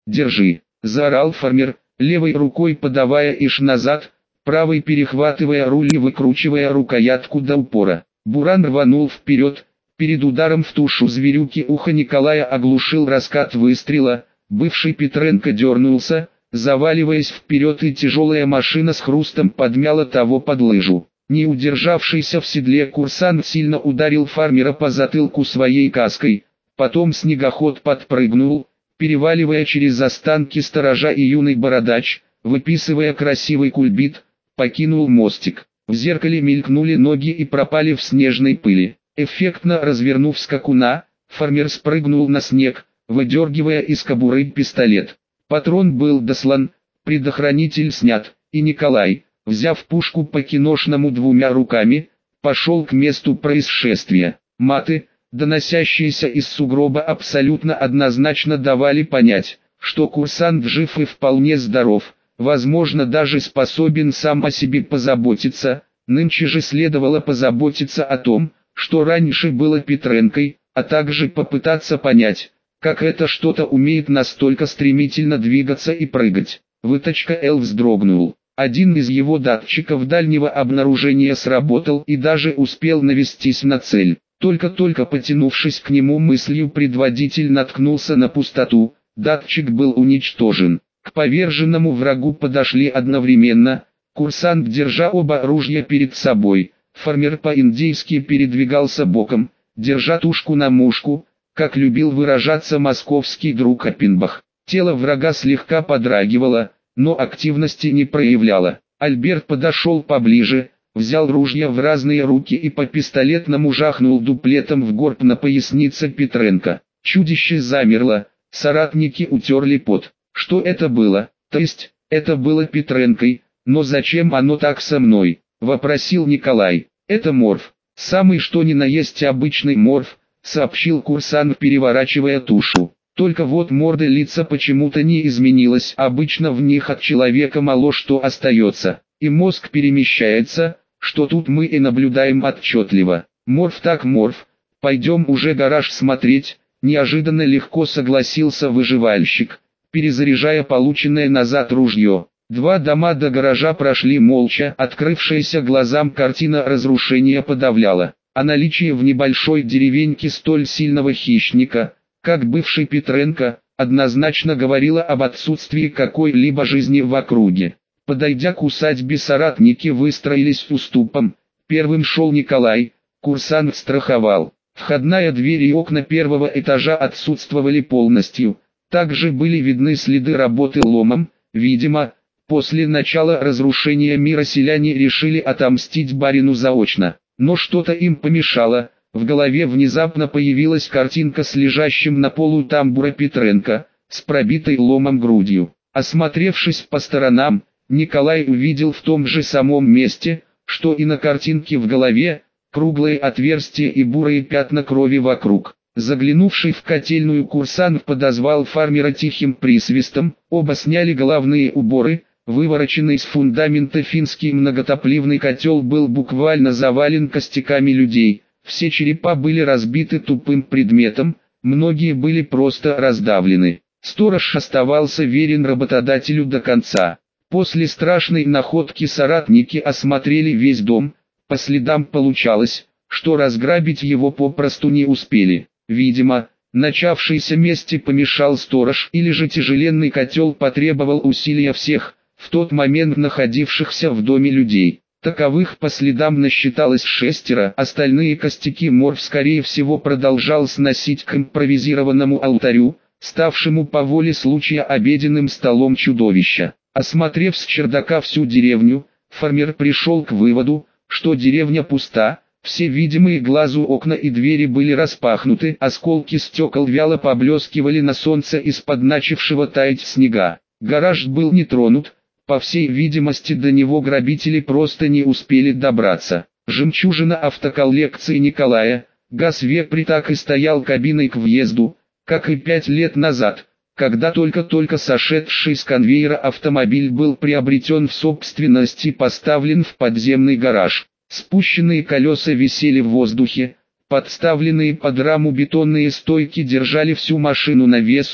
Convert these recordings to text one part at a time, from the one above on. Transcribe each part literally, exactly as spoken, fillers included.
держи!» – заорал фермер, левой рукой подавая иш назад, правой перехватывая руль и выкручивая рукоятку до упора. Буран рванул вперед. Перед ударом в тушу зверюки ухо Николая оглушил раскат выстрела. Бывший Петренко дернулся, заваливаясь вперед, и тяжелая машина с хрустом подмяла того под лыжу. Не удержавшийся в седле курсант сильно ударил фермера по затылку своей каской. Потом снегоход подпрыгнул, переваливая через останки сторожа, и юный бородач, выписывая красивый кульбит, покинул мостик. В зеркале мелькнули ноги и пропали в снежной пыли. Эффектно развернув скакуна, фермер спрыгнул на снег, выдергивая из кобуры пистолет. Патрон был дослан, предохранитель снят, и Николай, взяв пушку по-киношному двумя руками, пошел к месту происшествия. Маты, доносящиеся из сугроба, абсолютно однозначно давали понять, что курсант жив и вполне здоров, возможно даже способен сам о себе позаботиться. Нынче же следовало позаботиться о том, что раньше было Петренкой, а также попытаться понять, как это что-то умеет настолько стремительно двигаться и прыгать. Выточка Л вздрогнул. Один из его датчиков дальнего обнаружения сработал и даже успел навестись на цель. Только-только потянувшись к нему мыслью, предводитель наткнулся на пустоту. Датчик был уничтожен. К поверженному врагу подошли одновременно. Курсант, держа оба ружья перед собой, фермер по-индейски передвигался боком, держа тушку на мушку, как любил выражаться московский друг Оппенбах. Тело врага слегка подрагивало, но активности не проявляло. Альберт подошел поближе, взял ружья в разные руки и по пистолетному жахнул дуплетом в горб на пояснице Петренко. Чудище замерло, соратники утерли пот. Что это было? То есть, это было Петренкой, но зачем оно так со мной? Вопросил Николай. Это морф. Самый что ни на есть обычный морф, сообщил курсант, переворачивая тушу. Только вот морды лица почему-то не изменилась, обычно в них от человека мало что остается. И мозг перемещается, что тут мы и наблюдаем отчетливо. Морф так морф, пойдем уже гараж смотреть, неожиданно легко согласился выживальщик, перезаряжая полученное назад ружье. Два дома до гаража прошли молча, открывшаяся глазам картина разрушения подавляла. А наличие в небольшой деревеньке столь сильного хищника, как бывший Петренко, однозначно говорило об отсутствии какой-либо жизни в округе. Подойдя к усадьбе, соратники выстроились уступом. Первым шел Николай, курсант страховал. Входная дверь и окна первого этажа отсутствовали полностью. Также были видны следы работы ломом. Видимо, после начала разрушения мира селяне решили отомстить барину заочно. Но что-то им помешало. В голове внезапно появилась картинка с лежащим на полу тамбура Петренко, с пробитой ломом грудью. Осмотревшись по сторонам, Николай увидел в том же самом месте, что и на картинке в голове, круглые отверстия и бурые пятна крови вокруг. Заглянувший в котельную курсант подозвал фермера тихим присвистом. Оба сняли головные уборы. Вывороченный с фундамента финский многотопливный котел был буквально завален костяками людей. Все черепа были разбиты тупым предметом, многие были просто раздавлены. Сторож оставался верен работодателю до конца. После страшной находки соратники осмотрели весь дом. По следам получалось, что разграбить его попросту не успели. Видимо, начавшейся мести помешал сторож, или же тяжеленный котел потребовал усилия всех, в тот момент находившихся в доме людей. Таковых по следам насчиталось шестеро, остальные костяки морф скорее всего продолжал сносить к импровизированному алтарю, ставшему по воле случая обеденным столом чудовища. Осмотрев с чердака всю деревню, фермер пришел к выводу, что деревня пуста, все видимые глазу окна и двери были распахнуты, осколки стекол вяло поблескивали на солнце из-под начавшего таять снега. Гараж был не тронут. По всей видимости, до него грабители просто не успели добраться. Жемчужина автоколлекции Николая, ГАЗ-Вепри, так и стоял кабиной к въезду, как и пять лет назад, когда только-только сошедший с конвейера автомобиль был приобретен в собственность и поставлен в подземный гараж. Спущенные колеса висели в воздухе, подставленные под раму бетонные стойки держали всю машину на весу.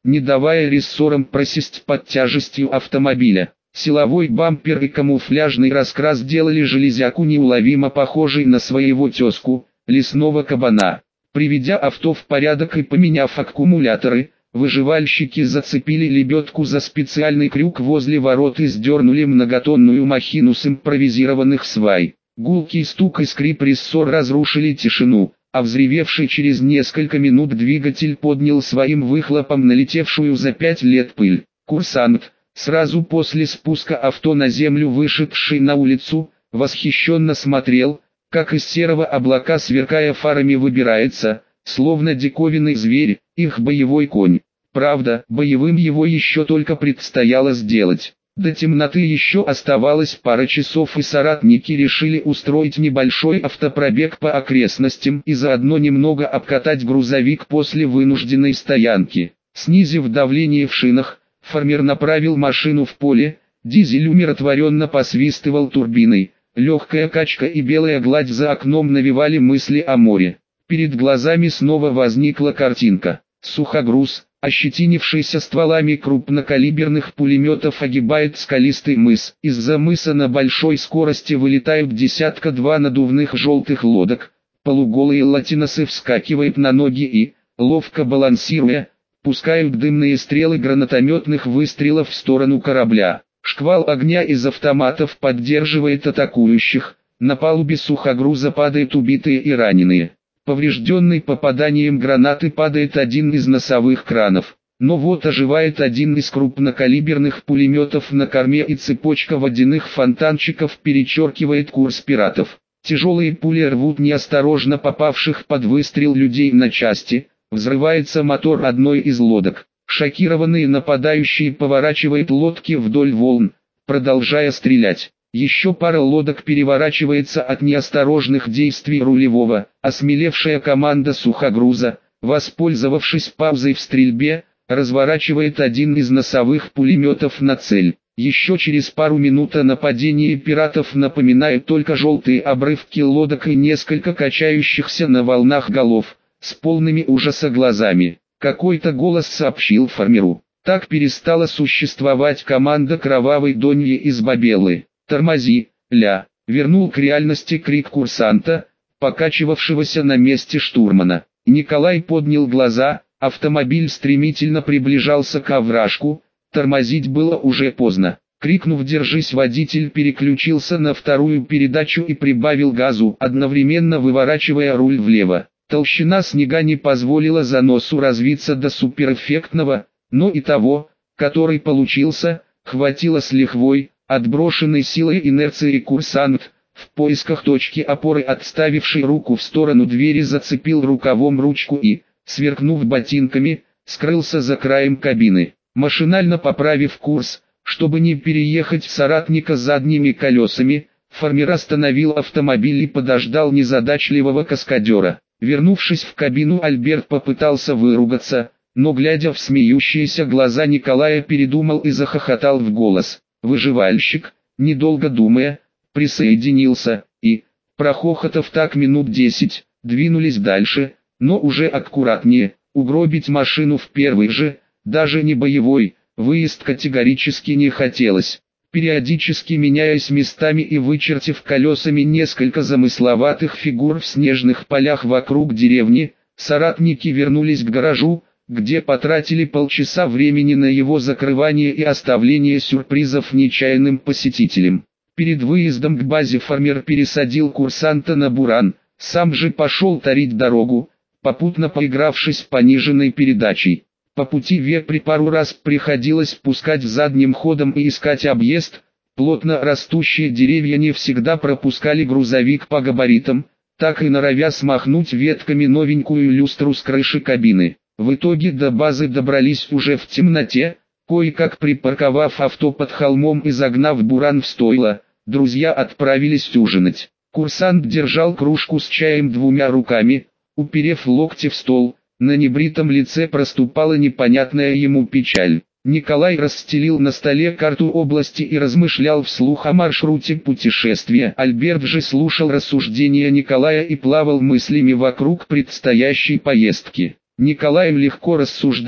не давая рессорам просесть под тяжестью автомобиля. Силовой бампер и камуфляжный раскрас делали железяку неуловимо похожей на своего тезку, лесного кабана. Приведя авто в порядок и поменяв аккумуляторы, выживальщики зацепили лебедку за специальный крюк возле ворот и сдернули многотонную махину с импровизированных свай. Гулкий стук и скрип рессор разрушили тишину, а взревевший через несколько минут двигатель поднял своим выхлопом налетевшую за пять лет пыль. Курсант, сразу после спуска авто на землю вышедший на улицу, восхищенно смотрел, как из серого облака сверкая фарами выбирается, словно диковинный зверь, их боевой конь. Правда, боевым его еще только предстояло сделать. До темноты еще оставалось пара часов, и соратники решили устроить небольшой автопробег по окрестностям и заодно немного обкатать грузовик после вынужденной стоянки. Снизив давление в шинах, фармер направил машину в поле, дизель умиротворенно посвистывал турбиной, легкая качка и белая гладь за окном навевали мысли о море. Перед глазами снова возникла картинка. Сухогруз, ощетинившийся стволами крупнокалиберных пулеметов, огибает скалистый мыс. Из-за мыса на большой скорости вылетают десятка-два надувных желтых лодок. Полуголые латиносы вскакивают на ноги и, ловко балансируя, пускают дымные стрелы гранатометных выстрелов в сторону корабля. Шквал огня из автоматов поддерживает атакующих. На палубе сухогруза падают убитые и раненые. Поврежденный попаданием гранаты падает один из носовых кранов. Но вот оживает один из крупнокалиберных пулеметов на корме, и цепочка водяных фонтанчиков перечеркивает курс пиратов. Тяжелые пули рвут неосторожно попавших под выстрел людей на части. Взрывается мотор одной из лодок. Шокированные нападающие поворачивают лодки вдоль волн, продолжая стрелять. Еще пара лодок переворачивается от неосторожных действий рулевого. Осмелевшая команда сухогруза, воспользовавшись паузой в стрельбе, разворачивает один из носовых пулеметов на цель. Еще через пару минут о нападении пиратов напоминают только желтые обрывки лодок и несколько качающихся на волнах голов, с полными ужаса глазами. Какой-то голос сообщил фармеру: так перестала существовать команда Кровавой Доньи из Бабелы. «Тормози, ля!» — вернул к реальности крик курсанта, покачивавшегося на месте штурмана. Николай поднял глаза, автомобиль стремительно приближался к овражку, тормозить было уже поздно. Крикнув «Держись!», водитель переключился на вторую передачу и прибавил газу, одновременно выворачивая руль влево. Толщина снега не позволила заносу развиться до суперэффектного, но и того, который получился, хватило с лихвой. Отброшенный силой инерции курсант, в поисках точки опоры отставивший руку в сторону двери, зацепил рукавом ручку и, сверкнув ботинками, скрылся за краем кабины. Машинально поправив курс, чтобы не переехать соратника задними колесами, фармер остановил автомобиль и подождал незадачливого каскадера. Вернувшись в кабину, Альберт попытался выругаться, но, глядя в смеющиеся глаза Николая, передумал и захохотал в голос. Выживальщик, недолго думая, присоединился, и, прохохотав так минут десять, двинулись дальше, но уже аккуратнее. Угробить машину в первый же, даже не боевой, выезд категорически не хотелось. Периодически меняясь местами и вычертив колесами несколько замысловатых фигур в снежных полях вокруг деревни, соратники вернулись к гаражу, где потратили полчаса времени на его закрывание и оставление сюрпризов нечаянным посетителям. Перед выездом к базе фармер пересадил курсанта на буран, сам же пошел тарить дорогу, попутно поигравшись пониженной передачей. По пути вепри пару раз приходилось пускать задним ходом и искать объезд, плотно растущие деревья не всегда пропускали грузовик по габаритам, так и норовя смахнуть ветками новенькую люстру с крыши кабины. В итоге до базы добрались уже в темноте, кое-как припарковав авто под холмом и загнав буран в стойло, друзья отправились ужинать. Курсант держал кружку с чаем двумя руками, уперев локти в стол, на небритом лице проступала непонятная ему печаль. Николай расстелил на столе карту области и размышлял вслух о маршруте путешествия. Альберт же слушал рассуждения Николая и плавал мыслями вокруг предстоящей поездки. Николаю легко рассуждать,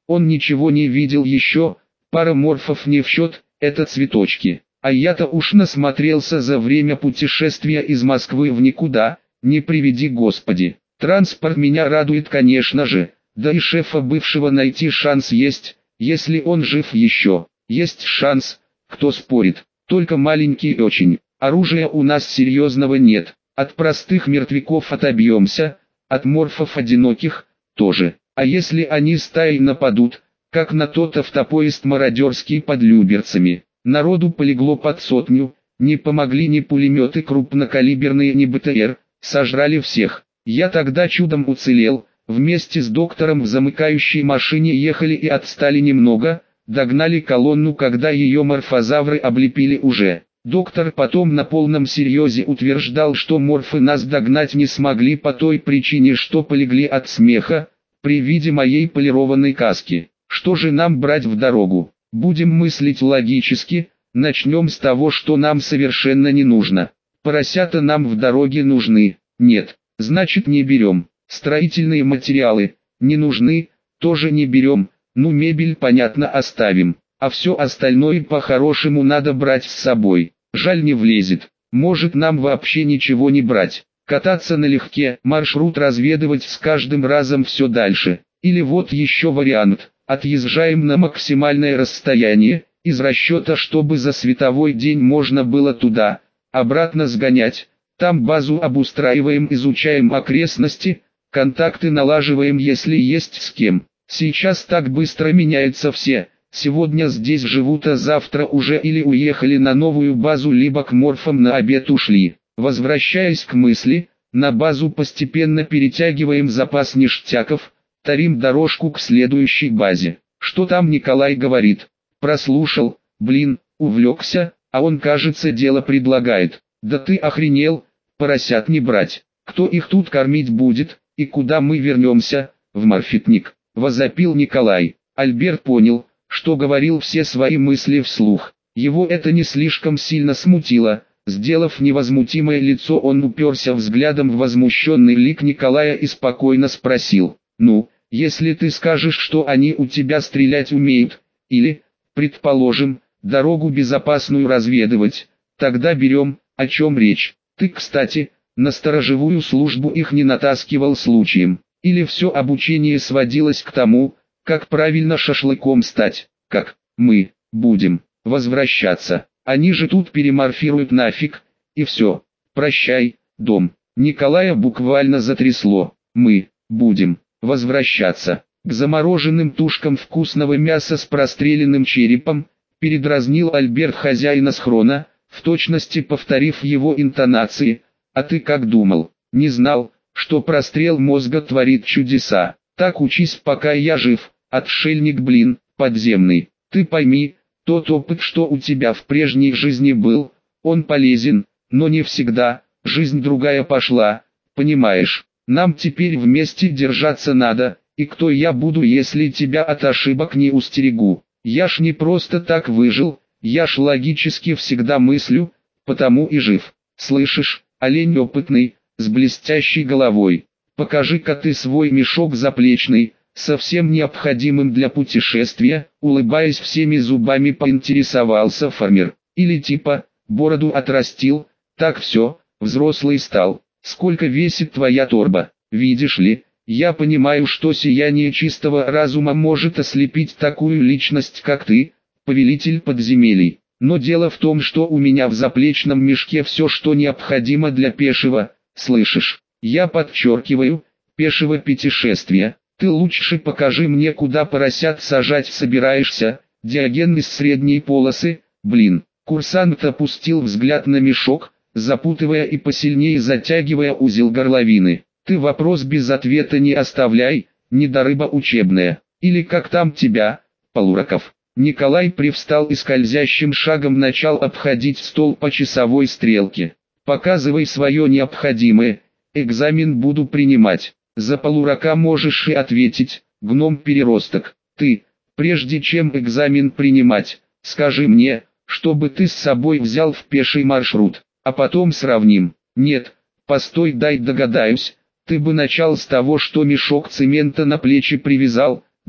Он ничего не видел еще, пара морфов не в счет, это цветочки. А я-то уж насмотрелся за время путешествия из Москвы в никуда, не приведи Господи. Транспорт меня радует, конечно же, да и шефа бывшего найти шанс есть, если он жив еще. Есть шанс, кто спорит, только маленький очень. Оружия у нас серьезного нет, от простых мертвяков отобьемся, от морфов одиноких тоже. А если они стаей нападут, как на тот автопоезд мародерский под Люберцами? Народу полегло под сотню, не помогли ни пулеметы крупнокалиберные, ни БТР, сожрали всех. Я тогда чудом уцелел, вместе с доктором в замыкающей машине ехали и отстали немного, догнали колонну, когда ее морфозавры облепили уже. Доктор потом на полном серьезе утверждал, что морфы нас догнать не смогли по той причине, что полегли от смеха, при виде моей полированной каски. Что же нам брать в дорогу? Будем мыслить логически, начнем с того, что нам совершенно не нужно. Поросята нам в дороге нужны, нет, значит не берем. Строительные материалы, не нужны, тоже не берем, ну мебель понятно оставим, а все остальное по-хорошему надо брать с собой. Жаль не влезет, может нам вообще ничего не брать. Кататься налегке, маршрут разведывать с каждым разом все дальше. Или вот еще вариант. Отъезжаем на максимальное расстояние, из расчета, чтобы за световой день можно было туда, обратно сгонять, там базу обустраиваем, изучаем окрестности, контакты налаживаем, если есть с кем. Сейчас так быстро меняются все, сегодня здесь живут, а завтра уже или уехали на новую базу, либо к морфам на обед ушли. Возвращаясь к мысли, на базу постепенно перетягиваем запас ништяков, тарим дорожку к следующей базе. Что там Николай говорит? Прослушал, блин, увлекся, а он, кажется, дело предлагает. Да ты охренел, поросят не брать. Кто их тут кормить будет, и куда мы вернемся? В морфитник, возопил Николай. Альберт понял, что говорил все свои мысли вслух. Его это не слишком сильно смутило. Сделав невозмутимое лицо, он уперся взглядом в возмущенный лик Николая и спокойно спросил. Ну, если ты скажешь, что они у тебя стрелять умеют, или, предположим, дорогу безопасную разведывать, тогда берем, о чем речь. Ты, кстати, на сторожевую службу их не натаскивал случаем, или все обучение сводилось к тому, как правильно шашлыком стать, как мы будем возвращаться. Они же тут переморфируют нафиг, и все. Прощай, дом. Николая буквально затрясло. Мы будем возвращаться к замороженным тушкам вкусного мяса с простреленным черепом, передразнил Альберт хозяина схрона, в точности повторив его интонации. А ты как думал? Не знал, что прострел мозга творит чудеса. Так учись, пока я жив, отшельник, блин, подземный. Ты пойми, тот опыт, что у тебя в прежней жизни был, он полезен, но не всегда, жизнь другая пошла, понимаешь? Нам теперь вместе держаться надо, и кто я буду, если тебя от ошибок не устерегу? Я ж не просто так выжил, я ж логически всегда мыслю, потому и жив. Слышишь, олень опытный, с блестящей головой, покажи-ка ты свой мешок заплечный, со всем необходимым для путешествия, улыбаясь всеми зубами, поинтересовался фермер. Или типа, бороду отрастил, так все, взрослый стал. Сколько весит твоя торба? Видишь ли, я понимаю, что сияние чистого разума может ослепить такую личность, как ты, повелитель подземелий. Но дело в том, что у меня в заплечном мешке все, что необходимо для пешего, слышишь? Я подчеркиваю, пешего путешествия. Ты лучше покажи мне, куда поросят сажать собираешься. Диоген из средней полосы, блин. Курсант опустил взгляд на мешок, запутывая и посильнее затягивая узел горловины. Ты вопрос без ответа не оставляй, недорыба учебная. Или как там тебя, Полураков? Николай привстал и скользящим шагом начал обходить стол по часовой стрелке. Показывай свое необходимое, экзамен буду принимать. За Полурака можешь и ответить, гном-переросток. Ты, прежде чем экзамен принимать, скажи мне, чтобы ты с собой взял в пеший маршрут, а потом сравним. Нет, постой, дай догадаюсь, ты бы начал с того, что мешок цемента на плечи привязал, да,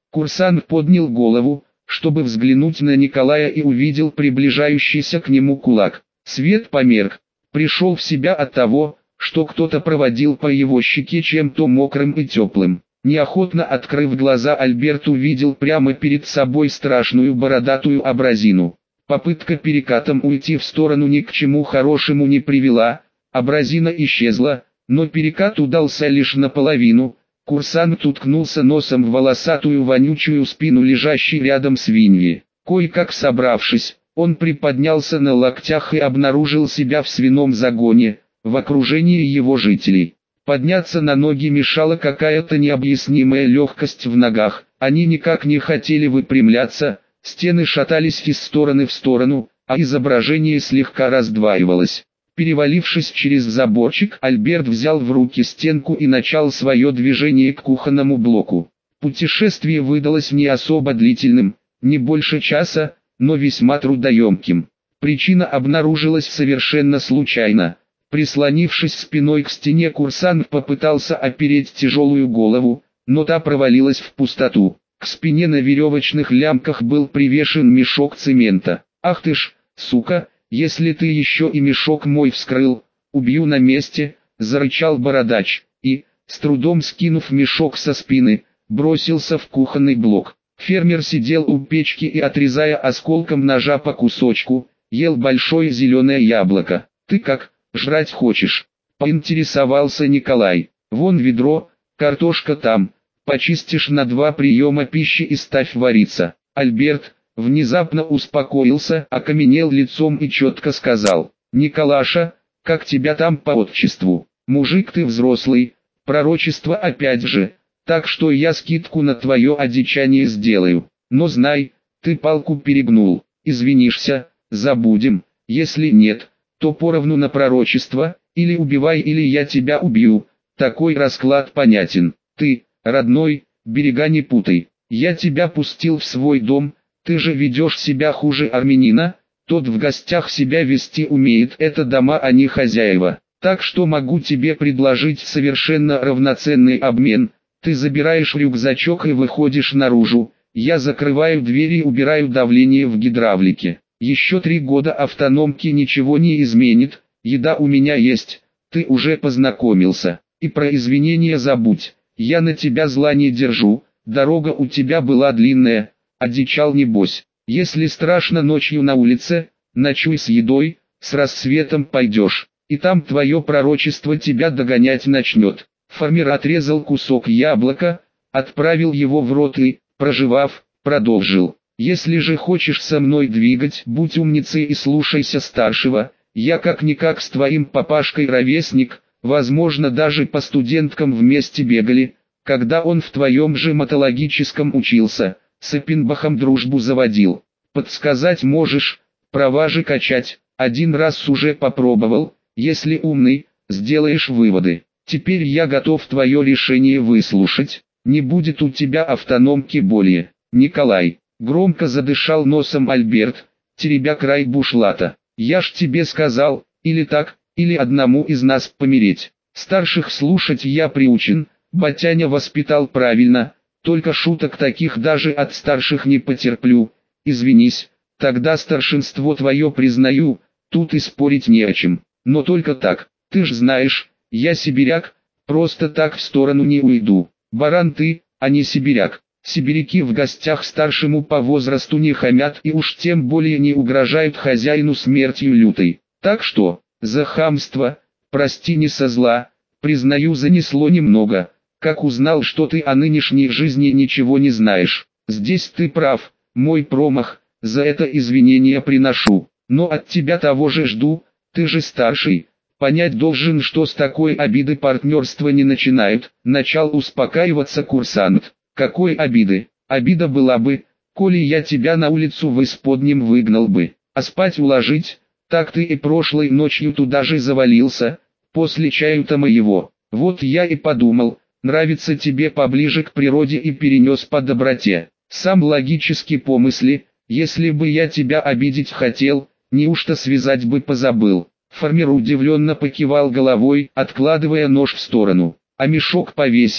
Курсант поднял голову, чтобы взглянуть на Николая, и увидел приближающийся к нему кулак. Свет померк. Пришел в себя от того, что кто-то проводил по его щеке чем-то мокрым и теплым. Неохотно открыв глаза, Альберт увидел прямо перед собой страшную бородатую абразину. Попытка перекатом уйти в сторону ни к чему хорошему не привела, абразина исчезла, но перекат удался лишь наполовину. Курсант уткнулся носом в волосатую вонючую спину лежащей рядом свиньи. Кое-как собравшись, он приподнялся на локтях и обнаружил себя в свином загоне, в окружении его жителей. Подняться на ноги мешала какая-то необъяснимая легкость в ногах, они никак не хотели выпрямляться, стены шатались из стороны в сторону, а изображение слегка раздваивалось. Перевалившись через заборчик, Альберт взял в руки стенку и начал свое движение к кухонному блоку. Путешествие выдалось не особо длительным, не больше часа, но весьма трудоемким. Причина обнаружилась совершенно случайно. Прислонившись спиной к стене, курсант попытался опереть тяжелую голову, но та провалилась в пустоту. К спине на веревочных лямках был привешен мешок цемента. «Ах ты ж, сука, если ты еще и мешок мой вскрыл, убью на месте», — зарычал бородач, и, с трудом скинув мешок со спины, бросился в кухонный блок. Фермер сидел у печки и, отрезая осколком ножа по кусочку, ел большое зеленое яблоко. «Ты как, жрать хочешь?» — поинтересовался Николай. «Вон ведро, картошка там, почистишь на два приема пищи и ставь вариться». Альберт внезапно успокоился, окаменел лицом и четко сказал: «Николаша, как тебя там по отчеству? Мужик ты взрослый, пророчество опять же, так что я скидку на твое одичание сделаю. Но знай, ты палку перегнул, извинишься, забудем, если нет, то поровну на пророчество, или убивай, или я тебя убью, такой расклад понятен. Ты, родной, берега не путай, я тебя пустил в свой дом, ты же ведешь себя хуже армянина, тот в гостях себя вести умеет, это дома, а не хозяева, так что могу тебе предложить совершенно равноценный обмен, ты забираешь рюкзачок и выходишь наружу, я закрываю двери и убираю давление в гидравлике. Еще три года автономки ничего не изменит, еда у меня есть, ты уже познакомился, и про извинения забудь, я на тебя зла не держу, дорога у тебя была длинная, одичал небось, если страшно ночью на улице, ночуй с едой, с рассветом пойдешь, и там твое пророчество тебя догонять начнет». Фермер отрезал кусок яблока, отправил его в рот и, прожевав, продолжил: «Если же хочешь со мной двигать, будь умницей и слушайся старшего, я как-никак с твоим папашкой ровесник, возможно даже по студенткам вместе бегали, когда он в твоем же матологическом учился, с Эппенбахом дружбу заводил. Подсказать можешь, права же качать, один раз уже попробовал, если умный, сделаешь выводы. Теперь я готов твое решение выслушать, не будет у тебя автономки более». «Николай», — громко задышал носом Альберт, теребя край бушлата, — «я ж тебе сказал, или так, или одному из нас помереть. Старших слушать я приучен, батяня воспитал правильно, только шуток таких даже от старших не потерплю. Извинись, тогда старшинство твое признаю, тут и спорить не о чем, но только так, ты ж знаешь, я сибиряк, просто так в сторону не уйду. Баран ты, а не сибиряк. Сибиряки в гостях старшему по возрасту не хамят и уж тем более не угрожают хозяину смертью лютой. Так что, за хамство, прости не со зла, признаю, занесло немного, как узнал, что ты о нынешней жизни ничего не знаешь. Здесь ты прав, мой промах, за это извинения приношу, но от тебя того же жду, ты же старший. Понять должен, что с такой обиды партнерство не начинают. Начал успокаиваться курсант. Какой обиды? Обида была бы, коли я тебя на улицу в исподнем выгнал бы, а спать уложить, так ты и прошлой ночью туда же завалился, после чаю-то моего. Вот я и подумал, нравится тебе поближе к природе и перенес по доброте. Сам логически помысли, если бы я тебя обидеть хотел, неужто связать бы позабыл? Фермер удивленно покивал головой, откладывая нож в сторону. «А мешок повесил?»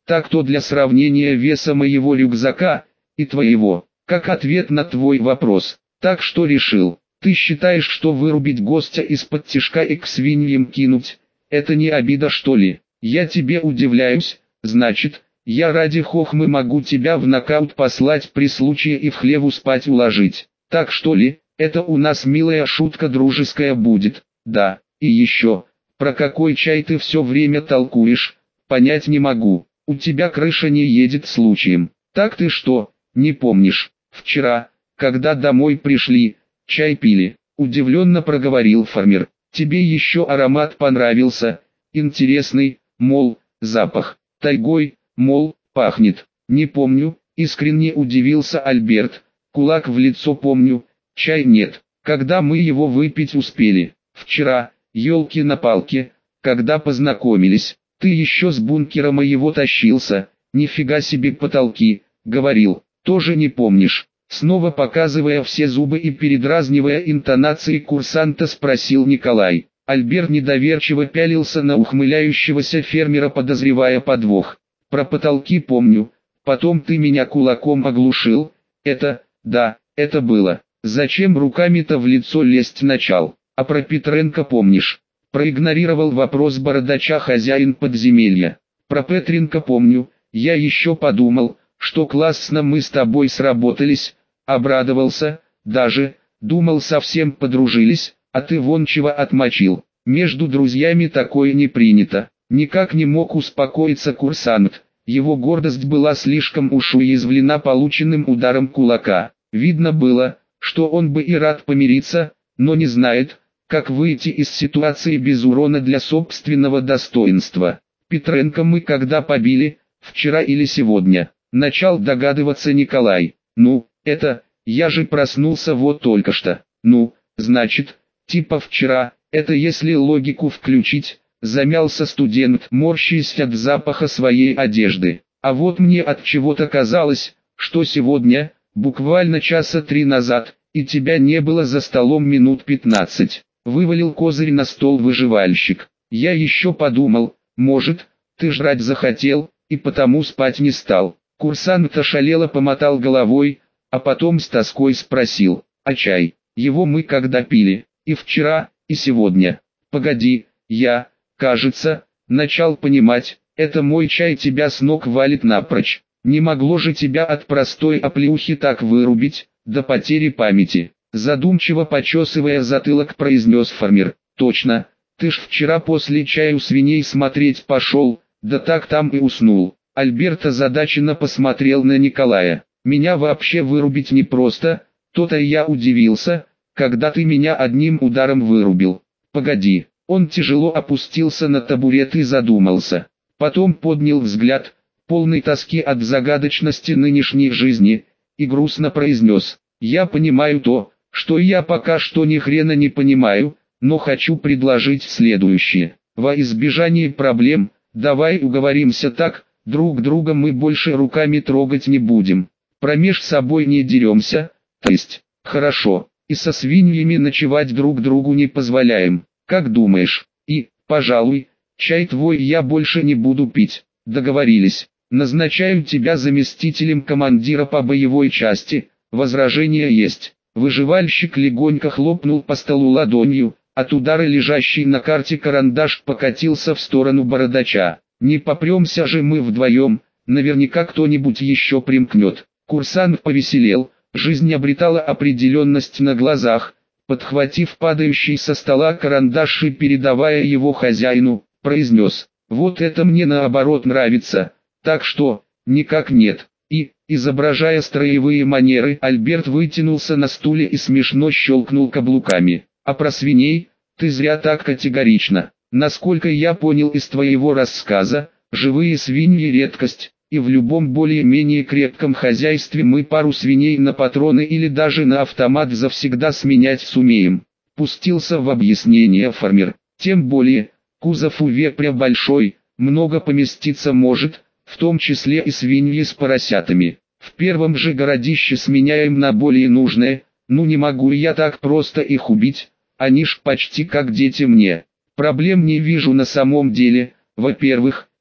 Так то для сравнения веса моего рюкзака и твоего, как ответ на твой вопрос. Так что решил, ты считаешь, что вырубить гостя из-под тишка и к свиньям кинуть, это не обида что ли? Я тебе удивляюсь, значит, я ради хохмы могу тебя в нокаут послать при случае и в хлеву спать уложить. Так что ли, это у нас милая шутка дружеская будет, да, и еще, про какой чай ты все время толкуешь, понять не могу, у тебя крыша не едет случаем. Так ты что, не помнишь, вчера, когда домой пришли, чай пили, удивленно проговорил фермер, тебе еще аромат понравился, интересный, мол, запах, тайгой, мол, пахнет, не помню, искренне удивился Альберт, кулак в лицо помню, чай нет, когда мы его выпить успели, вчера, елки на палке, когда познакомились, ты еще с бункера моего тащился, нифига себе потолки, говорил, тоже не помнишь, снова показывая все зубы и передразнивая интонации курсанта спросил Николай. Альберт недоверчиво пялился на ухмыляющегося фермера, подозревая подвох. Про потолки помню, потом ты меня кулаком оглушил, это, да, это было. Зачем руками-то в лицо лезть начал? А про Петренко помнишь? Проигнорировал вопрос бородача хозяин подземелья. Про Петренко помню, я еще подумал, что классно мы с тобой сработались, обрадовался, даже, думал совсем подружились, а ты вон чего отмочил. Между друзьями такое не принято. Никак не мог успокоиться курсант. Его гордость была слишком уж уязвлена полученным ударом кулака. Видно было, что он бы и рад помириться, но не знает, как выйти из ситуации без урона для собственного достоинства. Петренко мы когда побили, вчера или сегодня, начал догадываться Николай. Ну, это, я же проснулся вот только что. Ну, значит, типа вчера, это если логику включить, замялся студент, морщась от запаха своей одежды. А вот мне от чего-то казалось, что сегодня, буквально часа три назад, и тебя не было за столом минут пятнадцать. Вывалил козырь на стол выживальщик. Я еще подумал, может, ты жрать захотел, и потому спать не стал. Курсант ошалело помотал головой, а потом с тоской спросил, а чай, его мы когда пили, и вчера, и сегодня. Погоди, я, кажется, начал понимать, это мой чай тебя с ног валит напрочь. Не могло же тебя от простой оплеухи так вырубить, до потери памяти. Задумчиво почесывая затылок произнес фермер. Точно, ты ж вчера после чаю свиней смотреть пошел, да так там и уснул. Альберт озадаченно посмотрел на Николая. Меня вообще вырубить непросто, то-то я удивился, когда ты меня одним ударом вырубил. Погоди, он тяжело опустился на табурет и задумался. Потом поднял взгляд, полный тоски от загадочности нынешней жизни, и грустно произнес. Я понимаю то, что я пока что ни хрена не понимаю, но хочу предложить следующее. Во избежание проблем, давай уговоримся так, друг друга мы больше руками трогать не будем. Промеж собой не деремся, то есть, хорошо, и со свиньями ночевать друг другу не позволяем. Как думаешь? И, пожалуй, чай твой я больше не буду пить. Договорились. Назначаю тебя заместителем командира по боевой части. Возражения есть. Выживальщик легонько хлопнул по столу ладонью, от удара лежащий на карте карандаш покатился в сторону бородача. Не попремся же мы вдвоем, наверняка кто-нибудь еще примкнет. Курсант повеселел, жизнь обретала определенность на глазах, подхватив падающий со стола карандаш и передавая его хозяину, произнес: «Вот это мне наоборот нравится, так что, никак нет». И, изображая строевые манеры, Альберт вытянулся на стуле и смешно щелкнул каблуками. «А про свиней, ты зря так категорично. Насколько я понял из твоего рассказа, живые свиньи редкость, и в любом более-менее крепком хозяйстве мы пару свиней на патроны или даже на автомат завсегда сменять сумеем». Пустился в объяснение фермер. «Тем более, кузов у вепря большой, много поместиться может, в том числе и свиньи с поросятами. В первом же городище сменяем на более нужное, ну не могу я так просто их убить, они ж почти как дети мне. Проблем не вижу на самом деле, во-первых,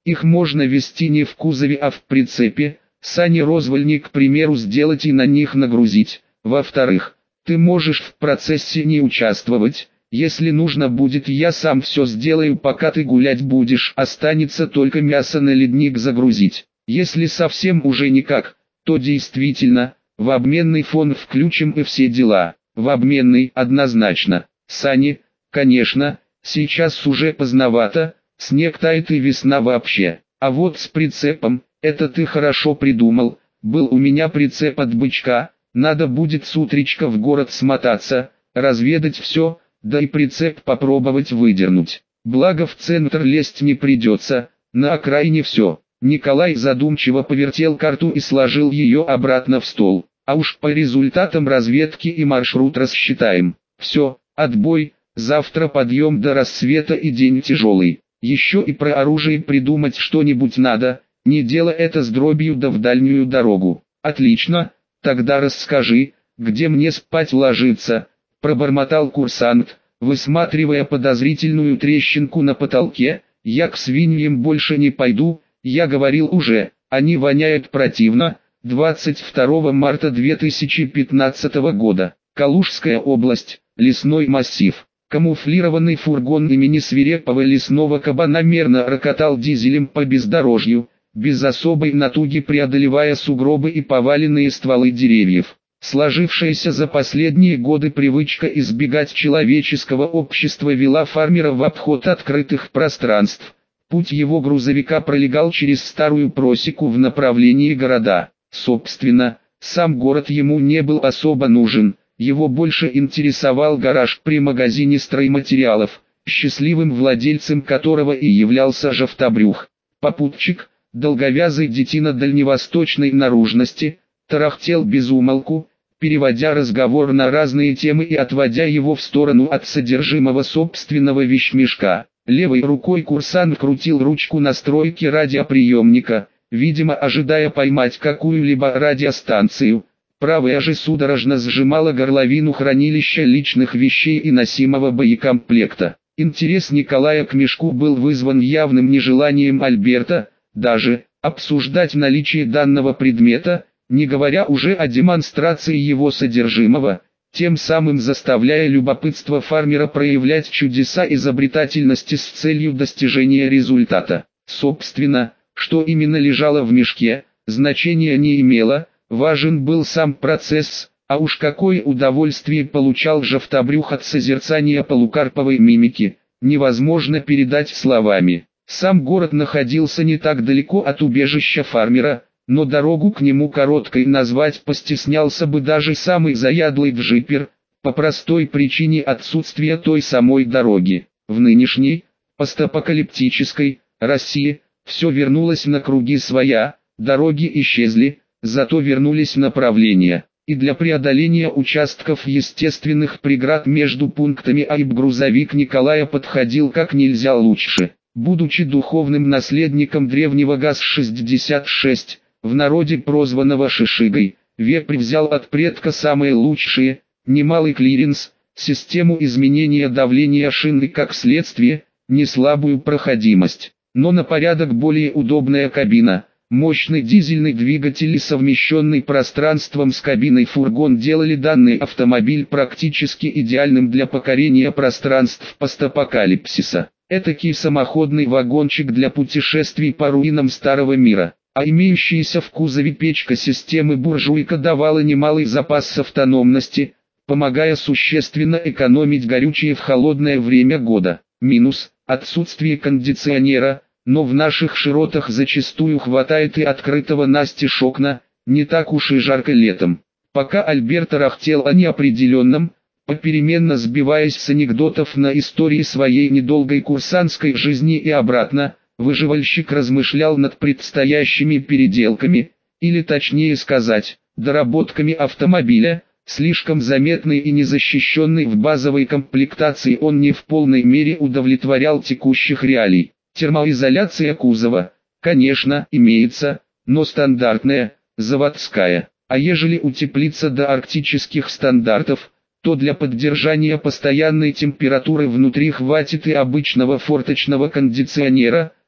Их можно вести не в кузове, а в прицепе, сани розвальни, к примеру, сделать и на них нагрузить. Во-вторых, ты можешь в процессе не участвовать. Если нужно будет, я сам все сделаю, пока ты гулять будешь, останется только мясо на ледник загрузить. Если совсем уже никак, то действительно, в обменный фонд включим и все дела. В обменный однозначно. Сани, конечно, сейчас уже поздновато, снег тает и весна вообще. А вот с прицепом, это ты хорошо придумал, был у меня прицеп от бычка, надо будет с утречка в город смотаться, разведать все, да и прицеп попробовать выдернуть. Благо в центр лезть не придется, на окраине все. Николай задумчиво повертел карту и сложил ее обратно в стол. А уж по результатам разведки и маршрут рассчитаем. Все, отбой, завтра подъем до рассвета и день тяжелый. Еще и про оружие придумать что-нибудь надо, не дело это с дробью да в дальнюю дорогу. Отлично, тогда расскажи, где мне спать ложиться, пробормотал курсант, высматривая подозрительную трещинку на потолке. Я к свиньям больше не пойду, я говорил уже, они воняют противно. двадцать второго марта две тысячи пятнадцатого года. Калужская область, лесной массив. Камуфлированный фургон имени свирепого лесного кабана мерно рокотал дизелем по бездорожью, без особой натуги преодолевая сугробы и поваленные стволы деревьев. Сложившаяся за последние годы привычка избегать человеческого общества вела фармера в обход открытых пространств. Путь его грузовика пролегал через старую просеку в направлении города. Собственно, сам город ему не был особо нужен, его больше интересовал гараж при магазине стройматериалов, счастливым владельцем которого и являлся Жовтобрюх. Попутчик, долговязый детина дальневосточной наружности, тарахтел без умолку, переводя разговор на разные темы и отводя его в сторону от содержимого собственного вещмешка. Левой рукой курсант крутил ручку настройки радиоприемника, видимо ожидая поймать какую-либо радиостанцию. Правая же судорожно сжимала горловину хранилища личных вещей и носимого боекомплекта. Интерес Николая к мешку был вызван явным нежеланием Альберта, даже, обсуждать наличие данного предмета, не говоря уже о демонстрации его содержимого, тем самым заставляя любопытство фармера проявлять чудеса изобретательности с целью достижения результата. Собственно, что именно лежало в мешке, значения не имело, важен был сам процесс, а уж какое удовольствие получал Жовтобрюх от созерцания полукарповой мимики, невозможно передать словами. Сам город находился не так далеко от убежища фармера, но дорогу к нему короткой назвать постеснялся бы даже самый заядлый джипер, по простой причине отсутствия той самой дороги. В нынешней, постапокалиптической, России, все вернулось на круги своя, дороги исчезли, зато вернулись направления. И для преодоления участков естественных преград между пунктами А и Б грузовик Николая подходил как нельзя лучше. Будучи духовным наследником древнего ГАЗ шестьдесят шесть, в народе прозванного Шишигой, Вепрь взял от предка самые лучшие, немалый клиренс, систему изменения давления шин и как следствие, неслабую проходимость, но на порядок более удобная кабина. Мощный дизельный двигатель и совмещенный пространством с кабиной фургон делали данный автомобиль практически идеальным для покорения пространств постапокалипсиса. Этакий самоходный вагончик для путешествий по руинам старого мира. А имеющаяся в кузове печка системы буржуйка давала немалый запас автономности, помогая существенно экономить горючее в холодное время года. Минус – отсутствие кондиционера. Но в наших широтах зачастую хватает и открытого настежь окна, не так уж и жарко летом. Пока Альберт тарахтел о неопределенном, попеременно сбиваясь с анекдотов на истории своей недолгой курсантской жизни и обратно, выживальщик размышлял над предстоящими переделками, или точнее сказать, доработками автомобиля. Слишком заметный и незащищенный в базовой комплектации он не в полной мере удовлетворял текущих реалий. Термоизоляция кузова, конечно, имеется, но стандартная, заводская. А ежели утеплиться до арктических стандартов, то для поддержания постоянной температуры внутри хватит и обычного форточного кондиционера,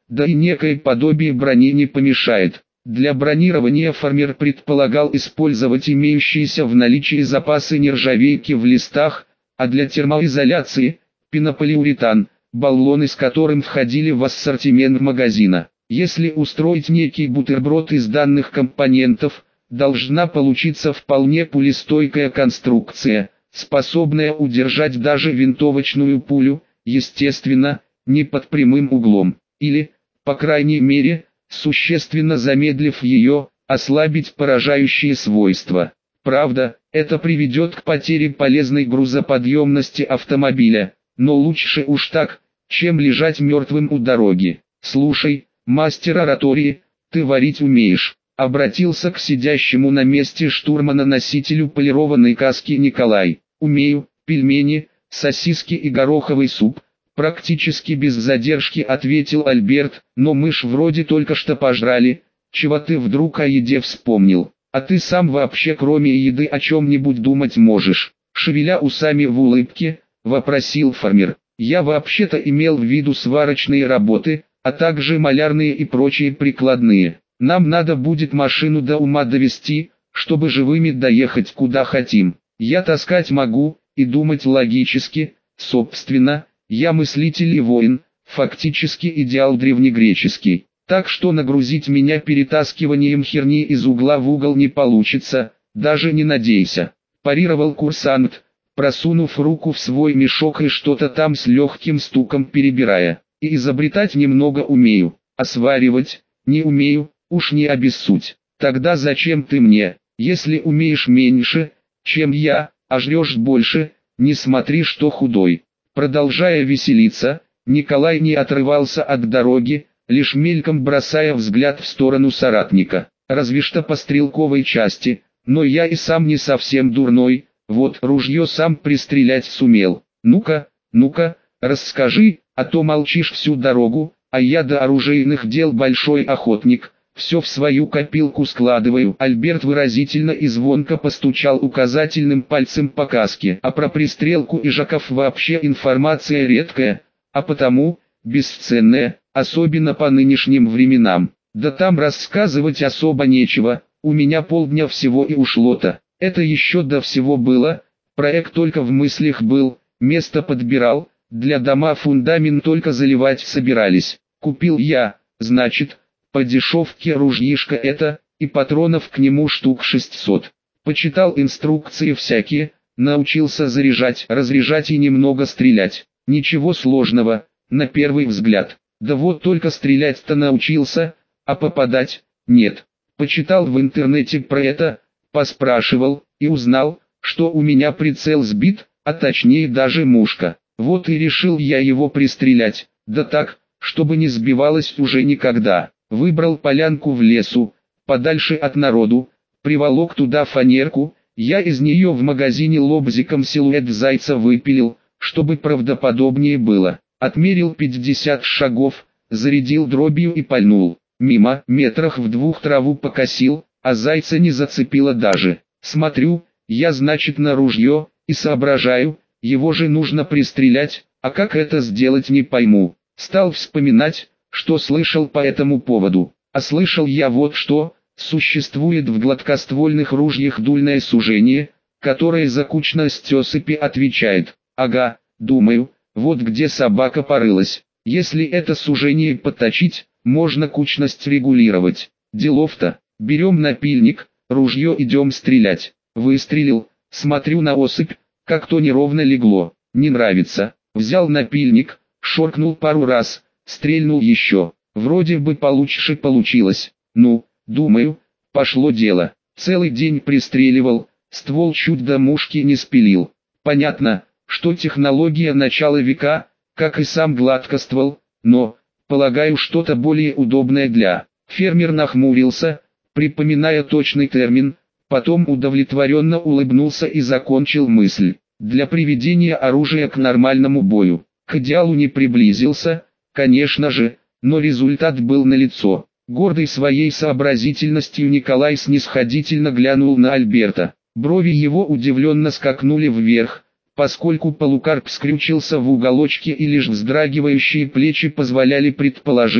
да и некое подобие брони не помешает. Для бронирования фармер предполагал использовать имеющиеся в наличии запасы нержавейки в листах, а для термоизоляции – пенополиуретан, баллоны с которым входили в ассортимент магазина. Если устроить некий бутерброд из данных компонентов, должна получиться вполне пулестойкая конструкция, способная удержать даже винтовочную пулю, естественно, не под прямым углом, или, по крайней мере, существенно замедлив ее, ослабить поражающие свойства. Правда, это приведет к потере полезной грузоподъемности автомобиля, но лучше уж так, чем лежать мертвым у дороги. «Слушай, мастер оратории, ты варить умеешь?» Обратился к сидящему на месте штурмана-носителю полированной каски Николай. «Умею, пельмени, сосиски и гороховый суп», практически без задержки ответил Альберт, «но мы ж вроде только что пожрали, чего ты вдруг о еде вспомнил? А ты сам вообще кроме еды о чем-нибудь думать можешь?» Шевеля усами в улыбке, вопросил фармер. «Я вообще-то имел в виду сварочные работы, а также малярные и прочие прикладные. Нам надо будет машину до ума довести, чтобы живыми доехать куда хотим. Я таскать могу, и думать логически, собственно, я мыслитель и воин, фактически идеал древнегреческий. Так что нагрузить меня перетаскиванием херни из угла в угол не получится, даже не надейся», парировал курсант, просунув руку в свой мешок и что-то там с легким стуком перебирая. «И изобретать немного умею, а сваривать не умею, уж не обессудь. Тогда зачем ты мне, если умеешь меньше, чем я, а жрешь больше, не смотри, что худой». Продолжая веселиться, Николай не отрывался от дороги, лишь мельком бросая взгляд в сторону соратника. «Разве что по стрелковой части, но я и сам не совсем дурной, вот ружье сам пристрелять сумел. Ну-ка, ну-ка, расскажи, а то молчишь всю дорогу, а я до оружейных дел большой охотник, все в свою копилку складываю». Альберт выразительно и звонко постучал указательным пальцем по каске. «А про пристрелку и жаков вообще информация редкая, а потому, бесценная, особенно по нынешним временам. Да там рассказывать особо нечего, у меня полдня всего и ушло-то. Это еще до всего было, проект только в мыслях был, место подбирал, для дома фундамент только заливать собирались. Купил я, значит, по дешевке ружьишко это, и патронов к нему штук шестьсот. Почитал инструкции всякие, научился заряжать, разряжать и немного стрелять. Ничего сложного, на первый взгляд. Да вот только стрелять-то научился, а попадать – нет. Почитал в интернете про это, поспрашивал, и узнал, что у меня прицел сбит, а точнее даже мушка. Вот и решил я его пристрелять, да так, чтобы не сбивалось уже никогда. Выбрал полянку в лесу, подальше от народу, приволок туда фанерку, я из нее в магазине лобзиком силуэт зайца выпилил, чтобы правдоподобнее было. Отмерил пятьдесят шагов, зарядил дробью и пальнул. Мимо, метрах в двух траву покосил, а зайца не зацепило даже. Смотрю, я значит на ружье, и соображаю, его же нужно пристрелять, а как это сделать не пойму. Стал вспоминать, что слышал по этому поводу. А слышал я вот что, существует в гладкоствольных ружьях дульное сужение, которое за кучность осыпи отвечает. Ага, думаю, вот где собака порылась. Если это сужение подточить, можно кучность регулировать. Делов-то. Берем напильник, ружье идем стрелять. Выстрелил, смотрю на осыпь, как то неровно легло. Не нравится. Взял напильник, шоркнул пару раз, стрельнул еще. Вроде бы получше получилось. Ну, думаю, пошло дело. Целый день пристреливал, ствол чуть до мушки не спилил. Понятно, что технология начала века, как и сам гладкоствол, но, полагаю, что-то более удобное для... Фермер нахмурился, припоминая точный термин, потом удовлетворенно улыбнулся и закончил мысль. Для приведения оружия к нормальному бою. К идеалу не приблизился, конечно же, но результат был налицо. Гордый своей сообразительностью Николай снисходительно глянул на Альберта. Брови его удивленно скакнули вверх, поскольку Полукарп скрючился в уголочке и лишь вздрагивающие плечи позволяли предположить,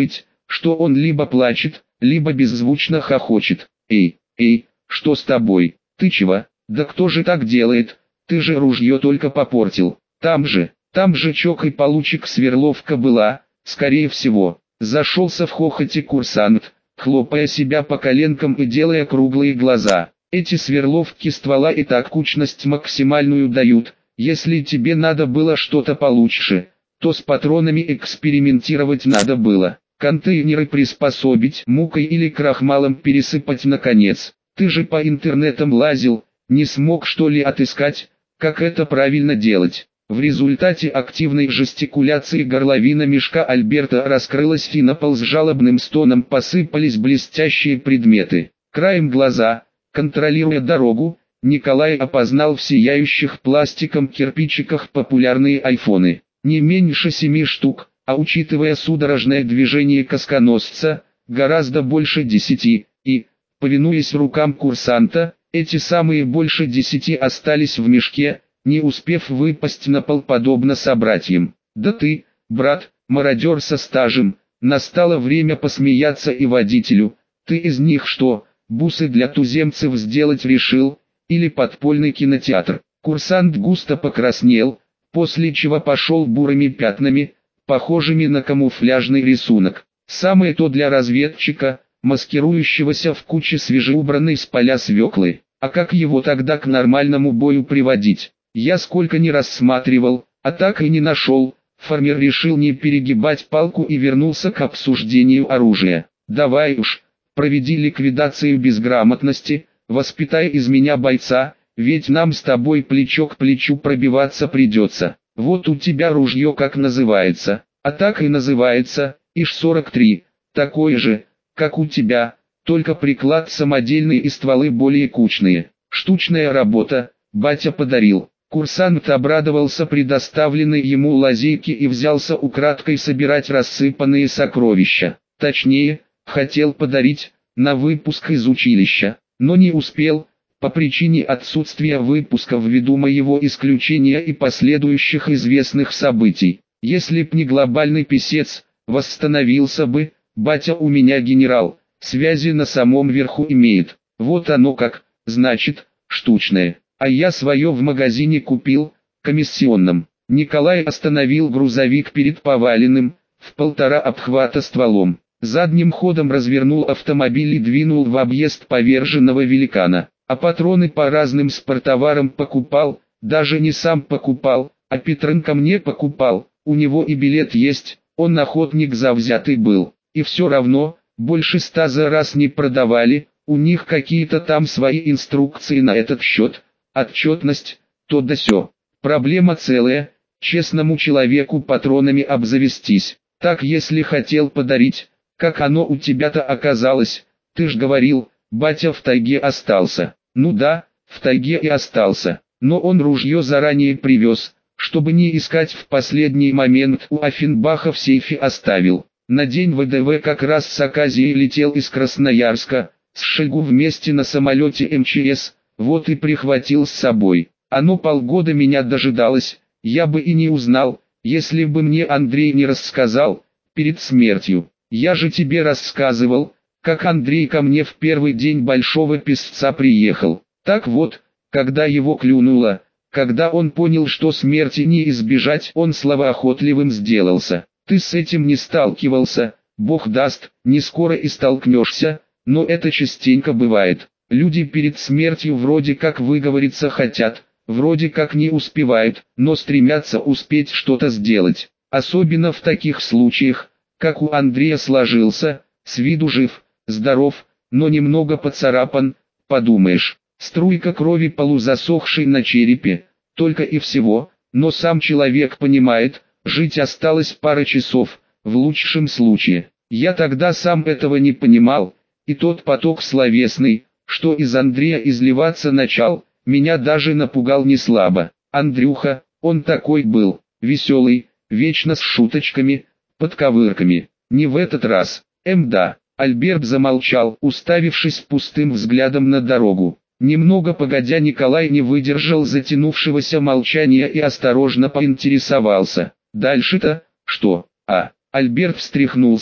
что он либо плачет, либо беззвучно хохочет. «Эй, эй, что с тобой? Ты чего? Да кто же так делает? Ты же ружье только попортил. Там же, там же чок и получик сверловка была, скорее всего». Зашелся в хохоте курсант, хлопая себя по коленкам и делая круглые глаза. «Эти сверловки ствола и так кучность максимальную дают. Если тебе надо было что-то получше, то с патронами экспериментировать надо было. Контейнеры приспособить, мукой или крахмалом пересыпать наконец. Ты же по интернетам лазил, не смог что ли отыскать, как это правильно делать?» В результате активной жестикуляции горловина мешка Альберта раскрылась и на пол с жалобным стоном посыпались блестящие предметы. Краем глаза, контролируя дорогу, Николай опознал в сияющих пластиком кирпичиках популярные айфоны. Не меньше семи штук, а учитывая судорожное движение касконосца, гораздо больше десяти, и, повинуясь рукам курсанта, эти самые больше десяти остались в мешке, не успев выпасть на пол подобно собратьям. «Да ты, брат, мародер со стажем, настало время посмеяться и водителю. Ты из них что, бусы для туземцев сделать решил, или подпольный кинотеатр?» Курсант густо покраснел, после чего пошел бурыми пятнами, похожими на камуфляжный рисунок. Самое то для разведчика, маскирующегося в куче свежеубранной с поля свеклы. А как его тогда к нормальному бою приводить? Я сколько не рассматривал, а так и не нашел. Фармер решил не перегибать палку и вернулся к обсуждению оружия. «Давай уж, проведи ликвидацию безграмотности, воспитай из меня бойца, ведь нам с тобой плечо к плечу пробиваться придется. Вот у тебя ружье как называется?» «А так и называется, ИШ сорок три, такое же, как у тебя, только приклад самодельный и стволы более кучные. Штучная работа, батя подарил». Курсант обрадовался предоставленной ему лазейке и взялся украдкой собирать рассыпанные сокровища. Точнее, хотел подарить, на выпуск из училища, но не успел, по причине отсутствия выпуска ввиду моего исключения и последующих известных событий. Если б не глобальный писец, восстановился бы, батя у меня генерал, связи на самом верху имеет. Вот оно как, значит, штучное. А я свое в магазине купил, комиссионном. Николай остановил грузовик перед поваленным, в полтора обхвата стволом. Задним ходом развернул автомобиль и двинул в объезд поверженного великана. А патроны по разным спортоварам покупал, даже не сам покупал, а Петренко мне покупал. У него и билет есть, он охотник завзятый был. И все равно, больше ста за раз не продавали, у них какие-то там свои инструкции на этот счет. Отчетность, то да сё. Проблема целая, честному человеку патронами обзавестись. Так если хотел подарить, как оно у тебя-то оказалось, ты ж говорил, батя в тайге остался. Ну да, в тайге и остался, но он ружье заранее привез, чтобы не искать в последний момент, у Афенбаха в сейфе оставил. На день ВДВ как раз с Аказией летел из Красноярска, с Шойгу вместе на самолете эм че эс. Вот и прихватил с собой. Оно полгода меня дожидалось, я бы и не узнал, если бы мне Андрей не рассказал, перед смертью. Я же тебе рассказывал, как Андрей ко мне в первый день большого песца приехал. Так вот, когда его клюнуло, когда он понял, что смерти не избежать, он словоохотливым сделался. Ты с этим не сталкивался, Бог даст, не скоро и столкнешься, но это частенько бывает. Люди перед смертью вроде как выговориться хотят, вроде как не успевают, но стремятся успеть что-то сделать. Особенно в таких случаях, как у Андрея сложился, с виду жив, здоров, но немного поцарапан, подумаешь, струйка крови полузасохшей на черепе, только и всего, но сам человек понимает, жить осталось пара часов, в лучшем случае. Я тогда сам этого не понимал, и тот поток словесный, что из Андрея изливаться начал, меня даже напугал не слабо. Андрюха, он такой был, веселый, вечно с шуточками, подковырками. Не в этот раз. Эм да. Альберт замолчал, уставившись пустым взглядом на дорогу. Немного погодя Николай не выдержал затянувшегося молчания и осторожно поинтересовался. Дальше-то, что? А, Альберт встряхнулся,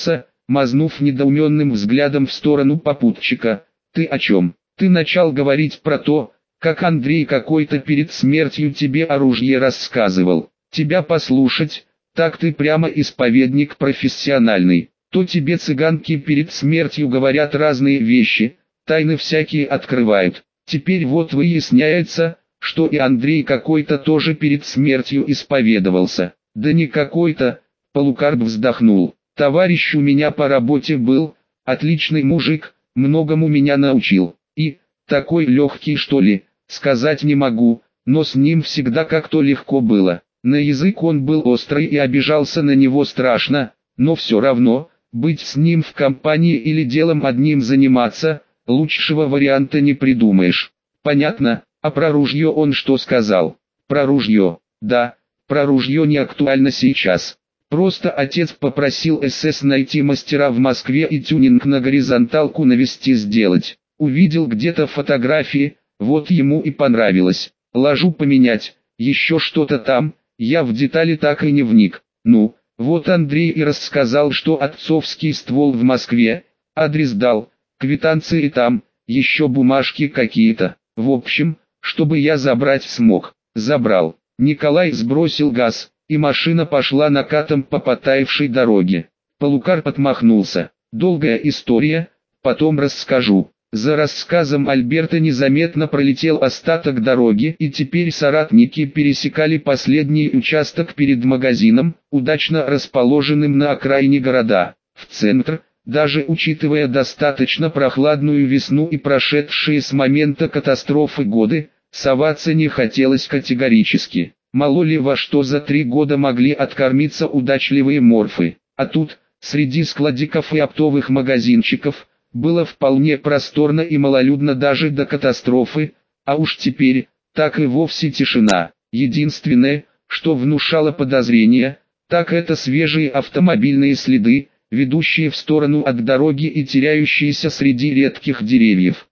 мазнув недоуменным взглядом в сторону попутчика. «Ты о чем? Ты начал говорить про то, как Андрей какой-то перед смертью тебе о ружье рассказывал. Тебя послушать, так ты прямо исповедник профессиональный. То тебе цыганки перед смертью говорят разные вещи, тайны всякие открывают. Теперь вот выясняется, что и Андрей какой-то тоже перед смертью исповедовался». «Да не какой-то», Полукарп вздохнул. «Товарищ у меня по работе был, отличный мужик, многому меня научил. И, такой легкий что ли, сказать не могу, но с ним всегда как-то легко было. На язык он был острый и обижался на него страшно, но все равно, быть с ним в компании или делом одним заниматься, лучшего варианта не придумаешь». «Понятно, а про ружье он что сказал?» «Про ружье, да, про ружье не актуально сейчас. Просто отец попросил СС найти мастера в Москве и тюнинг на горизонталку навести сделать. Увидел где-то фотографии, вот ему и понравилось. Ложу поменять, еще что-то там, я в детали так и не вник. Ну, вот Андрей и рассказал, что отцовский ствол в Москве, адрес дал, квитанции там, еще бумажки какие-то. В общем, чтобы я забрать смог, забрал». Николай сбросил газ, и машина пошла накатом по потаявшей дороге. Полукарп отмахнулся. «Долгая история, потом расскажу». За рассказом Альберта незаметно пролетел остаток дороги, и теперь соратники пересекали последний участок перед магазином, удачно расположенным на окраине города. В центр, даже учитывая достаточно прохладную весну и прошедшие с момента катастрофы годы, соваться не хотелось категорически. Мало ли во что за три года могли откормиться удачливые морфы. А тут, среди складиков и оптовых магазинчиков, было вполне просторно и малолюдно даже до катастрофы, а уж теперь, так и вовсе тишина. Единственное, что внушало подозрения, так это свежие автомобильные следы, ведущие в сторону от дороги и теряющиеся среди редких деревьев.